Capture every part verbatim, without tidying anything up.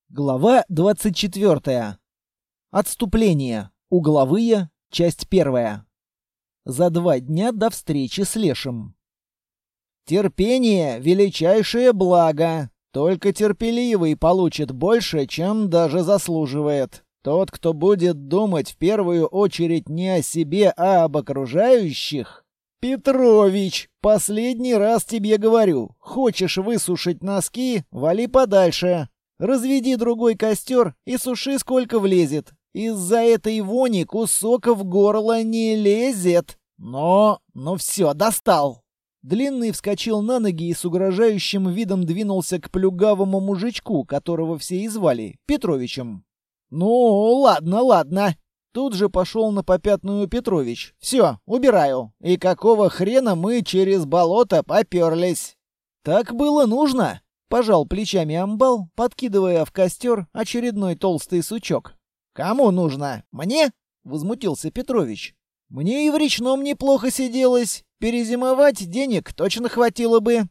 Глава двадцать четвёртая. Отступление. Угловые. Часть первая. За два дня до встречи с Лешим. Терпение — величайшее благо. Только терпеливый получит больше, чем даже заслуживает. Тот, кто будет думать в первую очередь не о себе, а об окружающих. Петрович, последний раз тебе говорю. Хочешь высушить носки — вали подальше. Разведи другой костер и суши сколько влезет. Из-за этой вони кусок в горло не лезет. Но... ну все, достал. Длинный вскочил на ноги и с угрожающим видом двинулся к плюгавому мужичку, которого все и звали Петровичем. «Ну, ладно, ладно». Тут же пошел на попятную Петрович. «Все, убираю. И какого хрена мы через болото поперлись?» «Так было нужно», — пожал плечами амбал, подкидывая в костер очередной толстый сучок. «Кому нужно? Мне?» — возмутился Петрович. «Мне и в речном неплохо сиделось. Перезимовать денег точно хватило бы».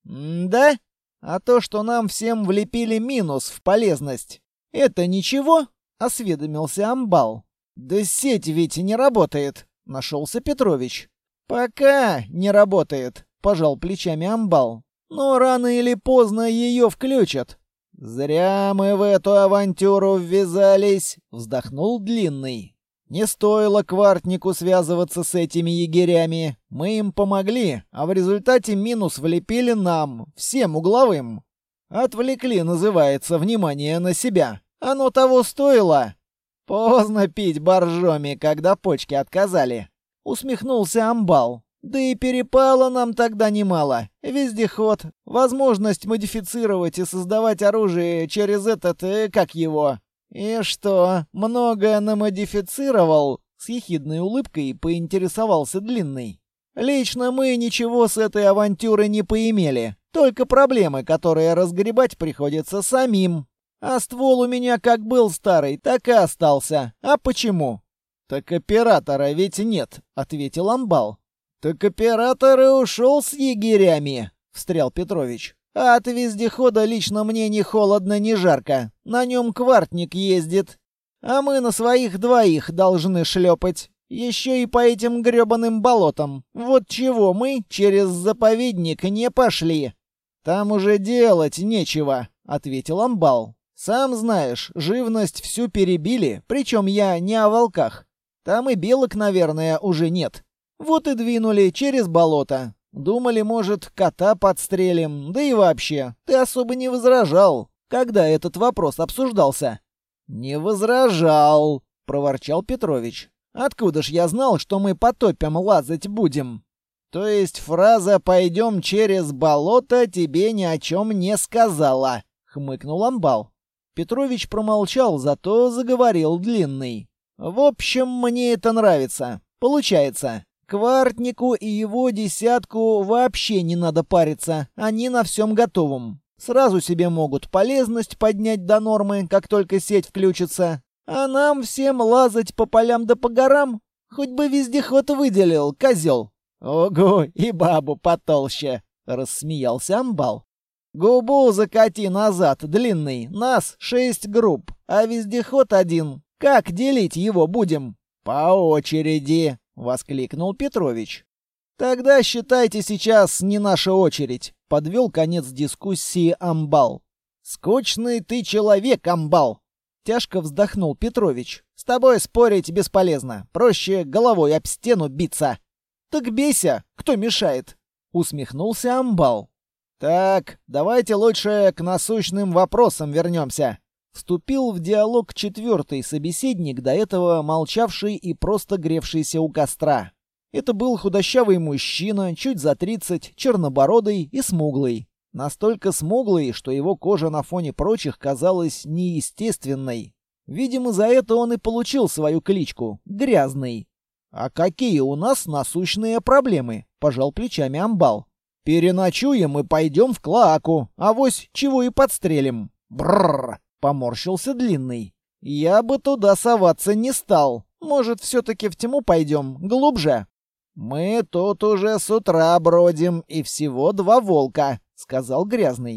«Да? А то, что нам всем влепили минус в полезность, это ничего?» — осведомился амбал. «Да сеть ведь не работает», — нашелся Петрович. «Пока не работает», — пожал плечами амбал. «Но рано или поздно ее включат». «Зря мы в эту авантюру ввязались», — вздохнул Длинный. «Не стоило квартнику связываться с этими егерями. Мы им помогли, а в результате минус влепили нам, всем угловым. Отвлекли, называется, внимание на себя. Оно того стоило». «Поздно пить боржоми, когда почки отказали», — усмехнулся амбал. «Да и перепало нам тогда немало. Вездеход, возможность модифицировать и создавать оружие через этот, э, как его». «И что, многое намодифицировал?» — с ехидной улыбкой поинтересовался Длинный. «Лично мы ничего с этой авантюры не поимели. Только проблемы, которые разгребать приходится самим. А ствол у меня как был старый, так и остался. А почему?» «Так оператора ведь нет», — ответил амбал. «Так оператор и ушел с егерями», — встрял Петрович. «А от вездехода лично мне ни холодно, ни жарко. На нем квартник ездит. А мы на своих двоих должны шлепать. Еще и по этим гребаным болотам. Вот чего мы через заповедник не пошли». «Там уже делать нечего», — ответил амбал. «Сам знаешь, живность всю перебили, причем я не о волках. Там и белок, наверное, уже нет. Вот и двинули через болото. Думали, может, кота подстрелим, да и вообще, ты особо не возражал, когда этот вопрос обсуждался». «Не возражал», — проворчал Петрович. «Откуда ж я знал, что мы по топям лазать будем?» «То есть фраза «пойдем через болото» тебе ни о чем не сказала», — хмыкнул амбал. Петрович промолчал, зато заговорил Длинный. «В общем, мне это нравится. Получается, квартнику и его десятку вообще не надо париться, они на всем готовом. Сразу себе могут полезность поднять до нормы, как только сеть включится. А нам всем лазать по полям да по горам? Хоть бы вездеход выделил, козел». «Ого, и бабу потолще», — рассмеялся амбал. «Губу закати назад, Длинный, нас шесть групп, а вездеход один. Как делить его будем?» «По очереди», — воскликнул Петрович. «Тогда считайте, сейчас не наша очередь», — подвел конец дискуссии амбал. «Скучный ты человек, амбал», — тяжко вздохнул Петрович. «С тобой спорить бесполезно, проще головой об стену биться». «Так бейся, кто мешает?» — усмехнулся амбал. «Так, давайте лучше к насущным вопросам вернемся», — вступил в диалог четвертый собеседник, до этого молчавший и просто гревшийся у костра. Это был худощавый мужчина, чуть за тридцать, чернобородый и смуглый. Настолько смуглый, что его кожа на фоне прочих казалась неестественной. Видимо, за это он и получил свою кличку — Грязный. «А какие у нас насущные проблемы?» — пожал плечами амбал. «Переночуем и пойдем в Клоаку, авось чего и подстрелим». «Брррр!» — поморщился Длинный. «Я бы туда соваться не стал. Может, все-таки в тьму пойдем, глубже?» «Мы тут уже с утра бродим, и всего два волка», — сказал Грязный.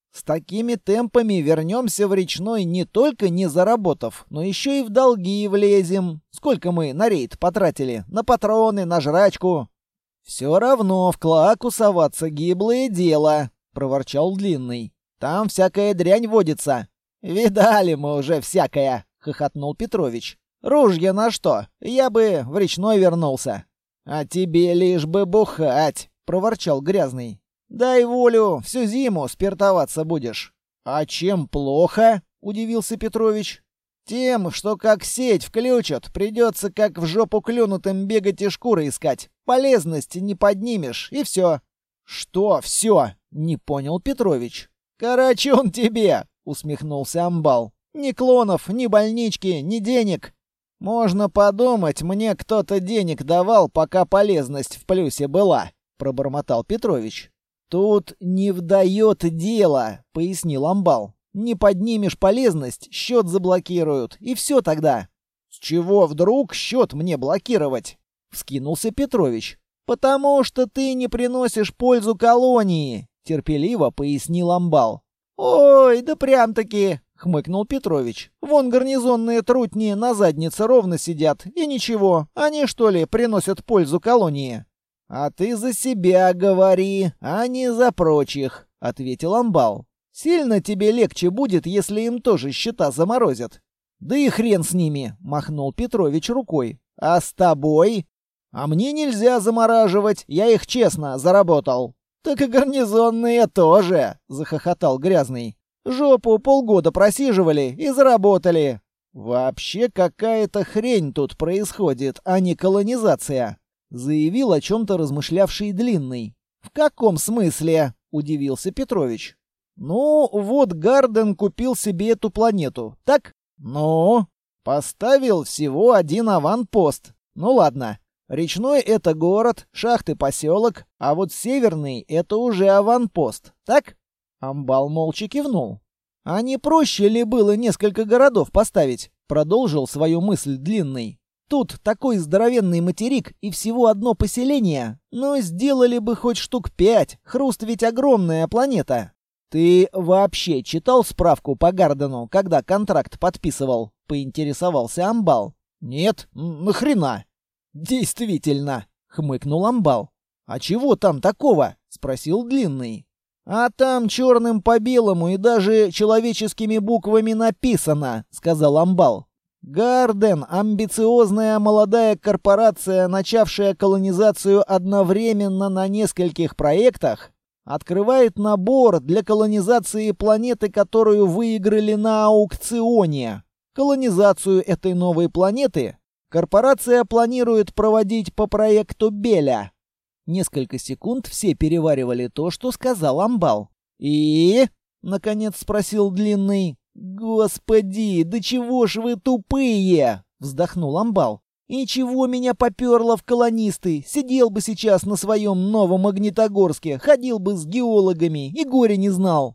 С такими темпами вернемся в речной не только не заработав, но еще и в долги влезем. Сколько мы на рейд потратили? На патроны, на жрачку. Все равно в клоаку соваться гиблое дело, проворчал Длинный. Там всякая дрянь водится. Видали мы уже всякое, хохотнул Петрович. Ружья на что? Я бы в речной вернулся. А тебе лишь бы бухать, проворчал Грязный. Дай волю, всю зиму спиртоваться будешь. А чем плохо? Удивился Петрович. Тем, что как сеть включат, придется как в жопу клюнутым бегать и шкуры искать. Полезности не поднимешь, и все. Что все? Не понял Петрович. Карачун тебе, усмехнулся Амбал. Ни клонов, ни больнички, ни денег. Можно подумать, мне кто-то денег давал, пока полезность в плюсе была, пробормотал Петрович. «Тут не вдает дело», — пояснил Амбал. «Не поднимешь полезность, счет заблокируют, и все тогда». «С чего вдруг счет мне блокировать?» — вскинулся Петрович. «Потому что ты не приносишь пользу колонии», — терпеливо пояснил Амбал. «Ой, да прям-таки», — хмыкнул Петрович. «Вон гарнизонные трутни на заднице ровно сидят, и ничего, они что ли приносят пользу колонии?» «А ты за себя говори, а не за прочих», — ответил Амбал. «Сильно тебе легче будет, если им тоже счета заморозят». «Да и хрен с ними», — махнул Петрович рукой. «А с тобой?» «А мне нельзя замораживать, я их честно заработал». «Так и гарнизонные тоже», — захохотал Грязный. «Жопу полгода просиживали и заработали». «Вообще какая-то хрень тут происходит, а не колонизация», — заявил о чем-то размышлявший Длинный. «В каком смысле?» — удивился Петрович. «Ну, вот Гарден купил себе эту планету, так? Ну, поставил всего один аванпост. Ну ладно, речной — это город, шахты — поселок, а вот северный — это уже аванпост, так?» Амбал молча кивнул. «А не проще ли было несколько городов поставить?» — продолжил свою мысль Длинный. Тут такой здоровенный материк и всего одно поселение. Но сделали бы хоть штук пять. Хруст ведь огромная планета. Ты вообще читал справку по Гардену, когда контракт подписывал? Поинтересовался Амбал. Нет, нахрена? Действительно, хмыкнул Амбал. А чего там такого? Спросил Длинный. А там черным по белому и даже человеческими буквами написано, сказал Амбал. Гарден — амбициозная молодая корпорация, начавшая колонизацию одновременно на нескольких проектах, открывает набор для колонизации планеты, которую выиграли на аукционе. Колонизацию этой новой планеты корпорация планирует проводить по проекту Беля. Несколько секунд все переваривали то, что сказал Амбал. «И?» — наконец спросил Длинный. «Господи, да чего ж вы тупые!» — вздохнул Амбал. «И чего меня поперло в колонисты? Сидел бы сейчас на своем Новомагнитогорске, ходил бы с геологами и горя не знал».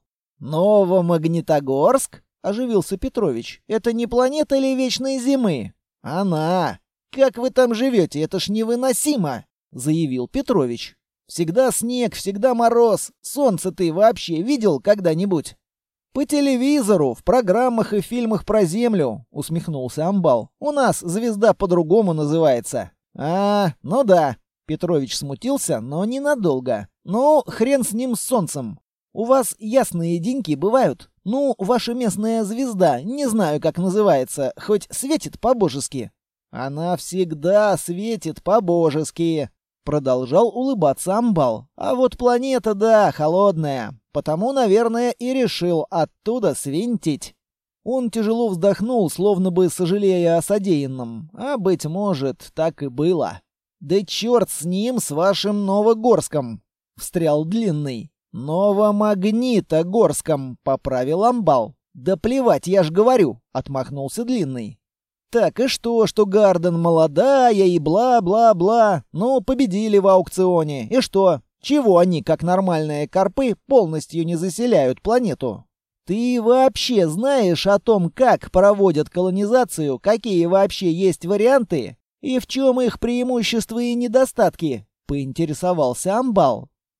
«Новомагнитогорск?» — оживился Петрович. «Это не планета ли вечной зимы?» «Она! Как вы там живете? Это ж невыносимо!» — заявил Петрович. «Всегда снег, всегда мороз. Солнце ты вообще видел когда-нибудь?» «По телевизору, в программах и фильмах про Землю», — усмехнулся Амбал. «У нас звезда по-другому называется». «А, ну да». Петрович смутился, но ненадолго. «Ну, хрен с ним, с солнцем. У вас ясные деньки бывают? Ну, ваша местная звезда, не знаю, как называется, хоть светит по-божески». «Она всегда светит по-божески», — продолжал улыбаться Амбал. «А вот планета, да, холодная. Потому, наверное, и решил оттуда свинтить». Он тяжело вздохнул, словно бы сожалея о содеянном. А, быть может, так и было. «Да черт с ним, с вашим Новогорском!» — встрял Длинный. «Новомагнитогорском!» — поправил Амбал. «Да плевать, я ж говорю!» — отмахнулся Длинный. «Так и что, что Гарден молодая и бла-бла-бла? Ну, победили в аукционе. И что? Чего они, как нормальные карпы, полностью не заселяют планету? Ты вообще знаешь о том, как проводят колонизацию, какие вообще есть варианты и в чем их преимущества и недостатки?» — поинтересовался Амбал.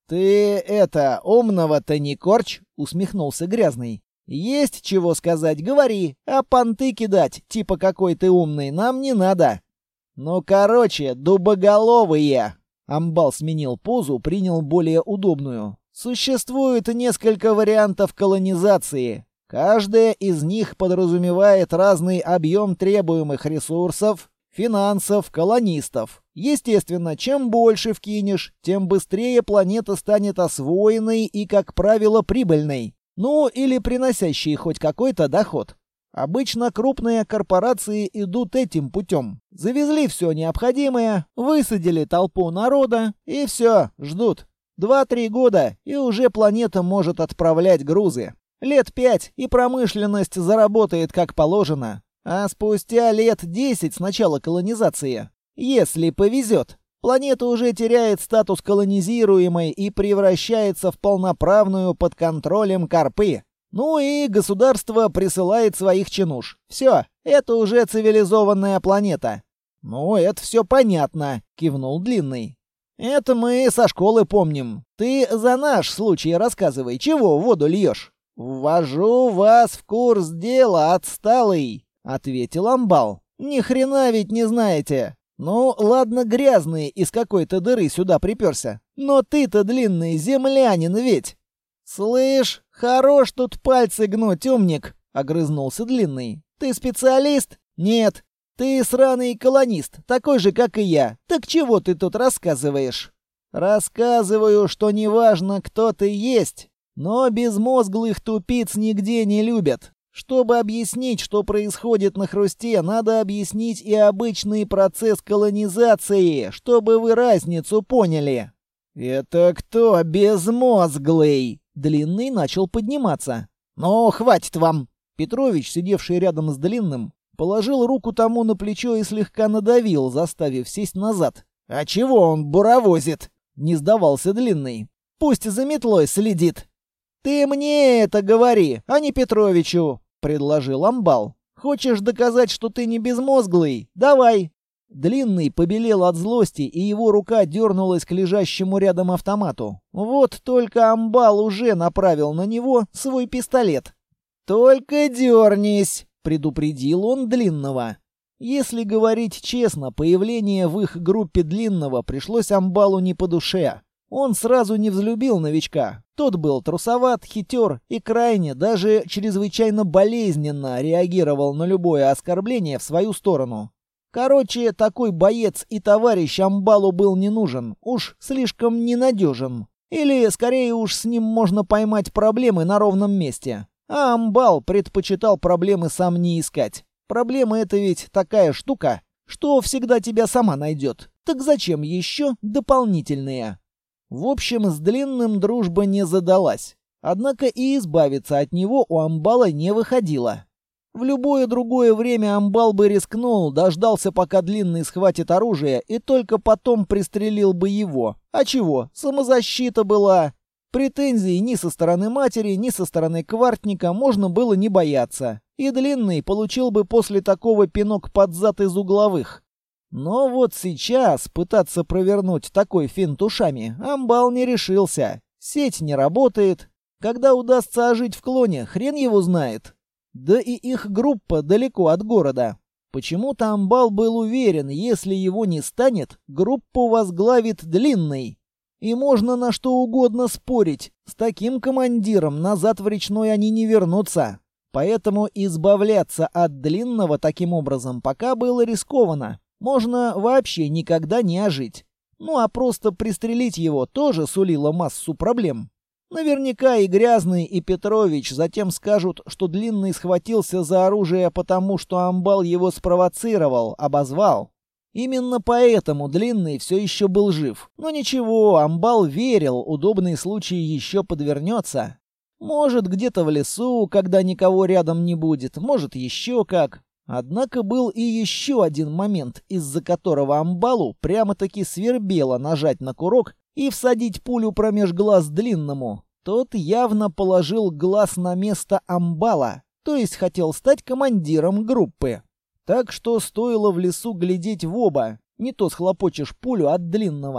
«Ты это, умного-то не корчь!» — усмехнулся Грязный. «Есть чего сказать, говори, а понты кидать, типа какой ты умный, нам не надо». «Ну, короче, дубоголовые!» Амбал сменил позу, принял более удобную. «Существует несколько вариантов колонизации. Каждая из них подразумевает разный объем требуемых ресурсов, финансов, колонистов. Естественно, чем больше вкинешь, тем быстрее планета станет освоенной и, как правило, прибыльной. Ну, или приносящей хоть какой-то доход. Обычно крупные корпорации идут этим путем. Завезли все необходимое, высадили толпу народа и все, ждут. Два-три года, и уже планета может отправлять грузы. Лет пять, и промышленность заработает как положено. А спустя лет десять с начала колонизации, если повезет, планета уже теряет статус колонизируемой и превращается в полноправную под контролем Карпы. Ну и государство присылает своих чинуш. Все, это уже цивилизованная планета. «Ну, это все понятно», — кивнул Длинный. «Это мы со школы помним. Ты за наш случай рассказывай, чего в воду льешь?» «Ввожу вас в курс дела, отсталый», — ответил Амбал. «Ни хрена ведь не знаете. Ну, ладно, Грязный из какой-то дыры сюда приперся. Но ты-то, Длинный, землянин ведь». «Слышь, хорош тут пальцы гнуть, умник», — огрызнулся Длинный. «Ты специалист?» «Нет. Ты сраный колонист, такой же, как и я. Так чего ты тут рассказываешь?» «Рассказываю, что неважно, кто ты есть, но безмозглых тупиц нигде не любят. Чтобы объяснить, что происходит на Хрусте, надо объяснить и обычный процесс колонизации, чтобы вы разницу поняли». «Это кто безмозглый?» Длинный начал подниматься. «Ну, хватит вам!» Петрович, сидевший рядом с Длинным, положил руку тому на плечо и слегка надавил, заставив сесть назад. «А чего он буровозит?» Не сдавался Длинный. «Пусть за метлой следит». «Ты мне это говори, а не Петровичу», — предложил Амбал. «Хочешь доказать, что ты не безмозглый? Давай». Длинный побелел от злости, и его рука дернулась к лежащему рядом автомату. Вот только Амбал уже направил на него свой пистолет. «Только дернись», — предупредил он Длинного. Если говорить честно, появление в их группе Длинного пришлось Амбалу не по душе. Он сразу не взлюбил новичка. Тот был трусоват, хитер и крайне, даже чрезвычайно болезненно реагировал на любое оскорбление в свою сторону. Короче, такой боец и товарищ Амбалу был не нужен, уж слишком ненадежен. Или, скорее уж, с ним можно поймать проблемы на ровном месте. А Амбал предпочитал проблемы сам не искать. Проблема — это ведь такая штука, что всегда тебя сама найдет. Так зачем еще дополнительные? В общем, с Длинным дружба не задалась. Однако и избавиться от него у Амбала не выходило. В любое другое время Амбал бы рискнул, дождался, пока Длинный схватит оружие, и только потом пристрелил бы его. А чего? Самозащита была. Претензий ни со стороны матери, ни со стороны Квартника можно было не бояться. И Длинный получил бы после такого пинок под зад из угловых. Но вот сейчас пытаться провернуть такой финт ушами Амбал не решился. Сеть не работает. Когда удастся ожить в клоне, хрен его знает. Да и их группа далеко от города. Почему-то Амбал был уверен, если его не станет, группу возглавит Длинный. И можно на что угодно спорить. С таким командиром назад в речной они не вернутся. Поэтому избавляться от Длинного таким образом пока было рискованно. Можно вообще никогда не ожить. Ну а просто пристрелить его тоже сулило массу проблем. Наверняка и Грязный, и Петрович затем скажут, что Длинный схватился за оружие потому, что Амбал его спровоцировал, обозвал. Именно поэтому Длинный все еще был жив. Но ничего, Амбал верил, удобный случай еще подвернется. Может, где-то в лесу, когда никого рядом не будет, может, еще как. Однако был и еще один момент, из-за которого Амбалу прямо-таки свербело нажать на курок и всадить пулю промеж глаз Длинному. Тот явно положил глаз на место Амбала, то есть хотел стать командиром группы. Так что стоило в лесу глядеть в оба, не то схлопочешь пулю от Длинного.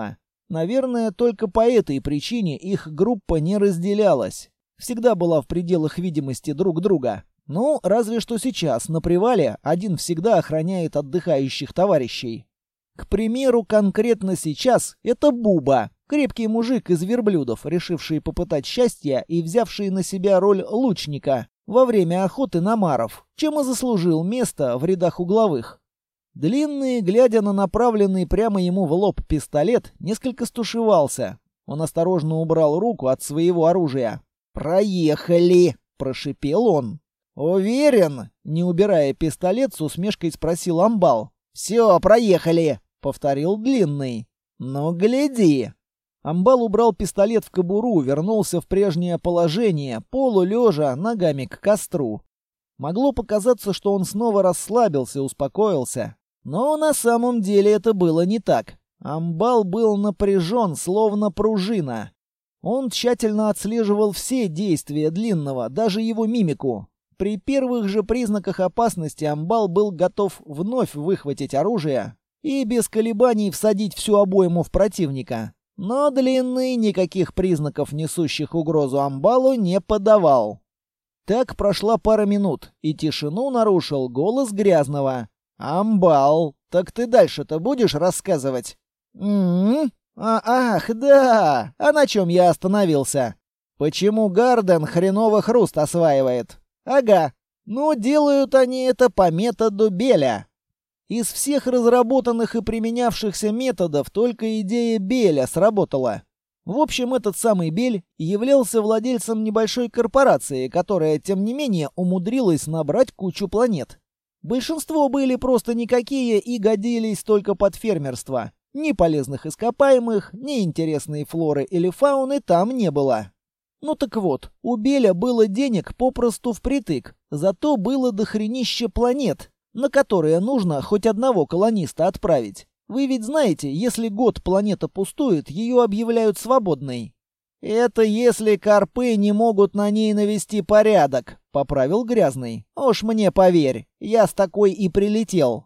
Наверное, только по этой причине их группа не разделялась. Всегда была в пределах видимости друг друга. Ну, разве что сейчас, на привале, один всегда охраняет отдыхающих товарищей. К примеру, конкретно сейчас это Буба, крепкий мужик из верблюдов, решивший попытать счастье и взявший на себя роль лучника во время охоты на маров, чем и заслужил место в рядах угловых. Длинный, глядя на направленный прямо ему в лоб пистолет, несколько стушевался. Он осторожно убрал руку от своего оружия. «Проехали!» — прошипел он. «Уверен?» — не убирая пистолет, с усмешкой спросил Амбал. «Все, проехали!» — повторил Длинный. «Ну, гляди!» Амбал убрал пистолет в кобуру, вернулся в прежнее положение, полулежа, ногами к костру. Могло показаться, что он снова расслабился, успокоился. Но на самом деле это было не так. Амбал был напряжен, словно пружина. Он тщательно отслеживал все действия Длинного, даже его мимику. При первых же признаках опасности Амбал был готов вновь выхватить оружие и без колебаний всадить всю обойму в противника. Но Длинный никаких признаков, несущих угрозу Амбалу, не подавал. Так прошла пара минут, и тишину нарушил голос Грязного. «Амбал, так ты дальше-то будешь рассказывать?» «М-м-м? А, ах, да! А на чем я остановился? Почему Гарден хреново хруст осваивает? Ага, ну делают они это по методу Беля. Из всех разработанных и применявшихся методов только идея Беля сработала. В общем, этот самый Бель являлся владельцем небольшой корпорации, которая, тем не менее, умудрилась набрать кучу планет. Большинство были просто никакие и годились только под фермерство. Ни полезных ископаемых, ни интересной флоры или фауны там не было. Ну так вот, у Беля было денег попросту впритык, зато было дохренище планет, на которые нужно хоть одного колониста отправить. Вы ведь знаете, если год планета пустует, ее объявляют свободной. «Это если карпы не могут на ней навести порядок», — поправил Грязный. «Уж мне поверь, я с такой и прилетел».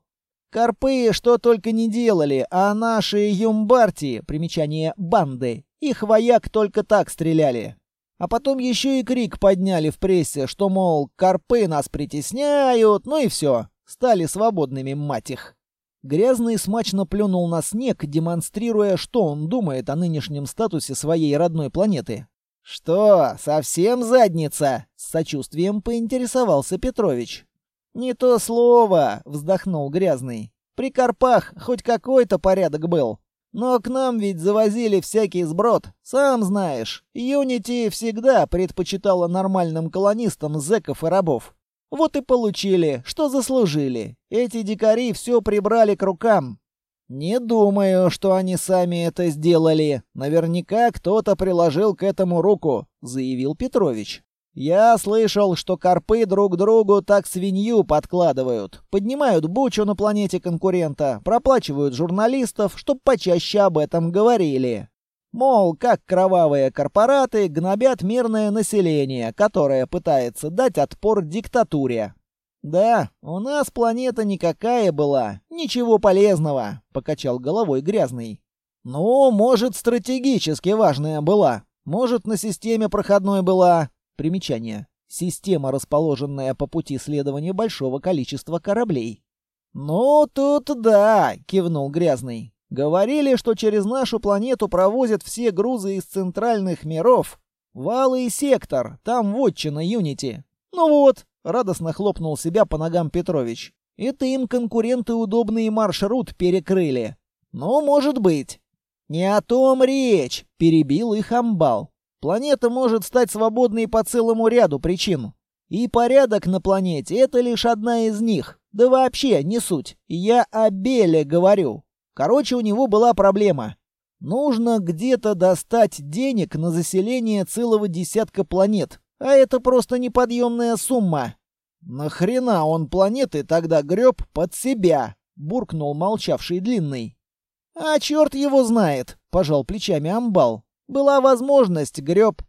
Карпы что только не делали, а наши юмбарти, примечание банды, их вояк только так стреляли. А потом еще и крик подняли в прессе, что, мол, карпы нас притесняют, ну и все, стали свободными, мать их. Грязный смачно плюнул на снег, демонстрируя, что он думает о нынешнем статусе своей родной планеты. «Что, совсем задница?» — с сочувствием поинтересовался Петрович. «Не то слово», — вздохнул Грязный. «При Карпах хоть какой-то порядок был. Но к нам ведь завозили всякий сброд. Сам знаешь, Юнити всегда предпочитала нормальным колонистам зэков и рабов. Вот и получили, что заслужили. Эти дикари все прибрали к рукам». «Не думаю, что они сами это сделали. Наверняка кто-то приложил к этому руку», — заявил Петрович. «Я слышал, что карпы друг другу так свинью подкладывают. Поднимают бучу на планете конкурента, проплачивают журналистов, чтоб почаще об этом говорили. Мол, как кровавые корпораты гнобят мирное население, которое пытается дать отпор диктатуре». «Да, у нас планета никакая была, ничего полезного», — покачал головой Грязный. «Ну, может, стратегически важная была, может, на системе проходной была». Примечание. Система, расположенная по пути следования большого количества кораблей. «Ну, тут да», — кивнул Грязный. «Говорили, что через нашу планету провозят все грузы из центральных миров. Валы и сектор, там вотчина Юнити». «Ну вот», — радостно хлопнул себя по ногам Петрович. «Это им конкуренты удобный маршрут перекрыли». «Ну, может быть». «Не о том речь», — перебил их Амбал. «Планета может стать свободной по целому ряду причин. И порядок на планете — это лишь одна из них. Да вообще, не суть. Я о Беле говорю. Короче, у него была проблема. Нужно где-то достать денег на заселение целого десятка планет. А это просто неподъемная сумма». «Нахрена он планеты тогда греб под себя?» — буркнул молчавший Длинный. «А черт его знает», — пожал плечами Амбал. «Была возможность, греб».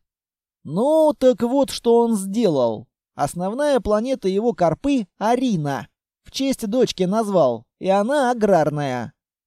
Ну, так вот, что он сделал. Основная планета его карпы — Арина. В честь дочки назвал, и она аграрная.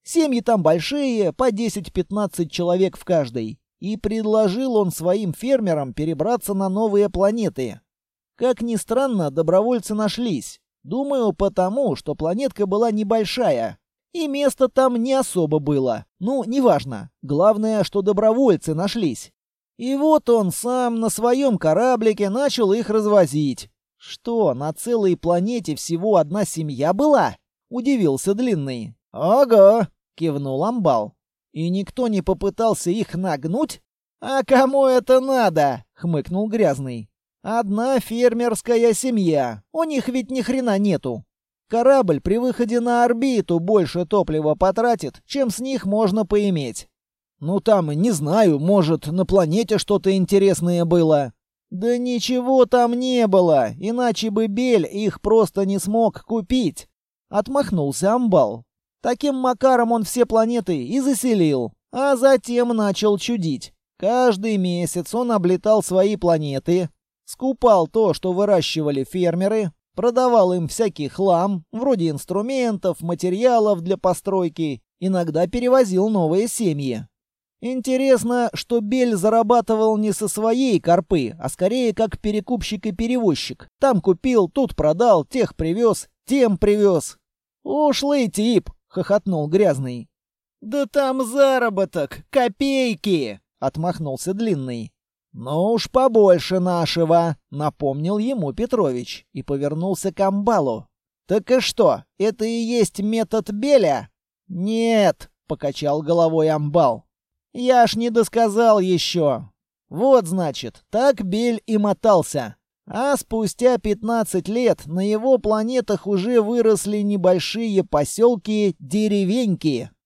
Семьи там большие, по десять-пятнадцать человек в каждой. И предложил он своим фермерам перебраться на новые планеты. Как ни странно, добровольцы нашлись. Думаю, потому, что планетка была небольшая. И места там не особо было. Ну, неважно. Главное, что добровольцы нашлись. И вот он сам на своем кораблике начал их развозить. Что, на целой планете всего одна семья была? Удивился Длинный. Ого, кивнул Амбал. И никто не попытался их нагнуть? А кому это надо? Хмыкнул Грязный. Одна фермерская семья. У них ведь ни хрена нету. Корабль при выходе на орбиту больше топлива потратит, чем с них можно поиметь. Ну там, не знаю, может, на планете что-то интересное было. Да ничего там не было, иначе бы Бель их просто не смог купить. Отмахнулся Амбал. Таким макаром он все планеты и заселил, а затем начал чудить. Каждый месяц он облетал свои планеты, скупал то, что выращивали фермеры, продавал им всякий хлам, вроде инструментов, материалов для постройки, иногда перевозил новые семьи. Интересно, что Бель зарабатывал не со своей корпы, а скорее как перекупщик и перевозчик. Там купил, тут продал, тех привез, тем привез. «Ушлый тип!» — хохотнул Грязный. «Да там заработок, копейки!» — отмахнулся Длинный. «Ну уж побольше нашего», — напомнил ему Петрович и повернулся к Амбалу. «Так и что, это и есть метод Беля?» «Нет», — покачал головой Амбал. «Я ж не досказал еще. Вот, значит, так Бель и мотался. А спустя пятнадцать лет на его планетах уже выросли небольшие поселки-деревеньки.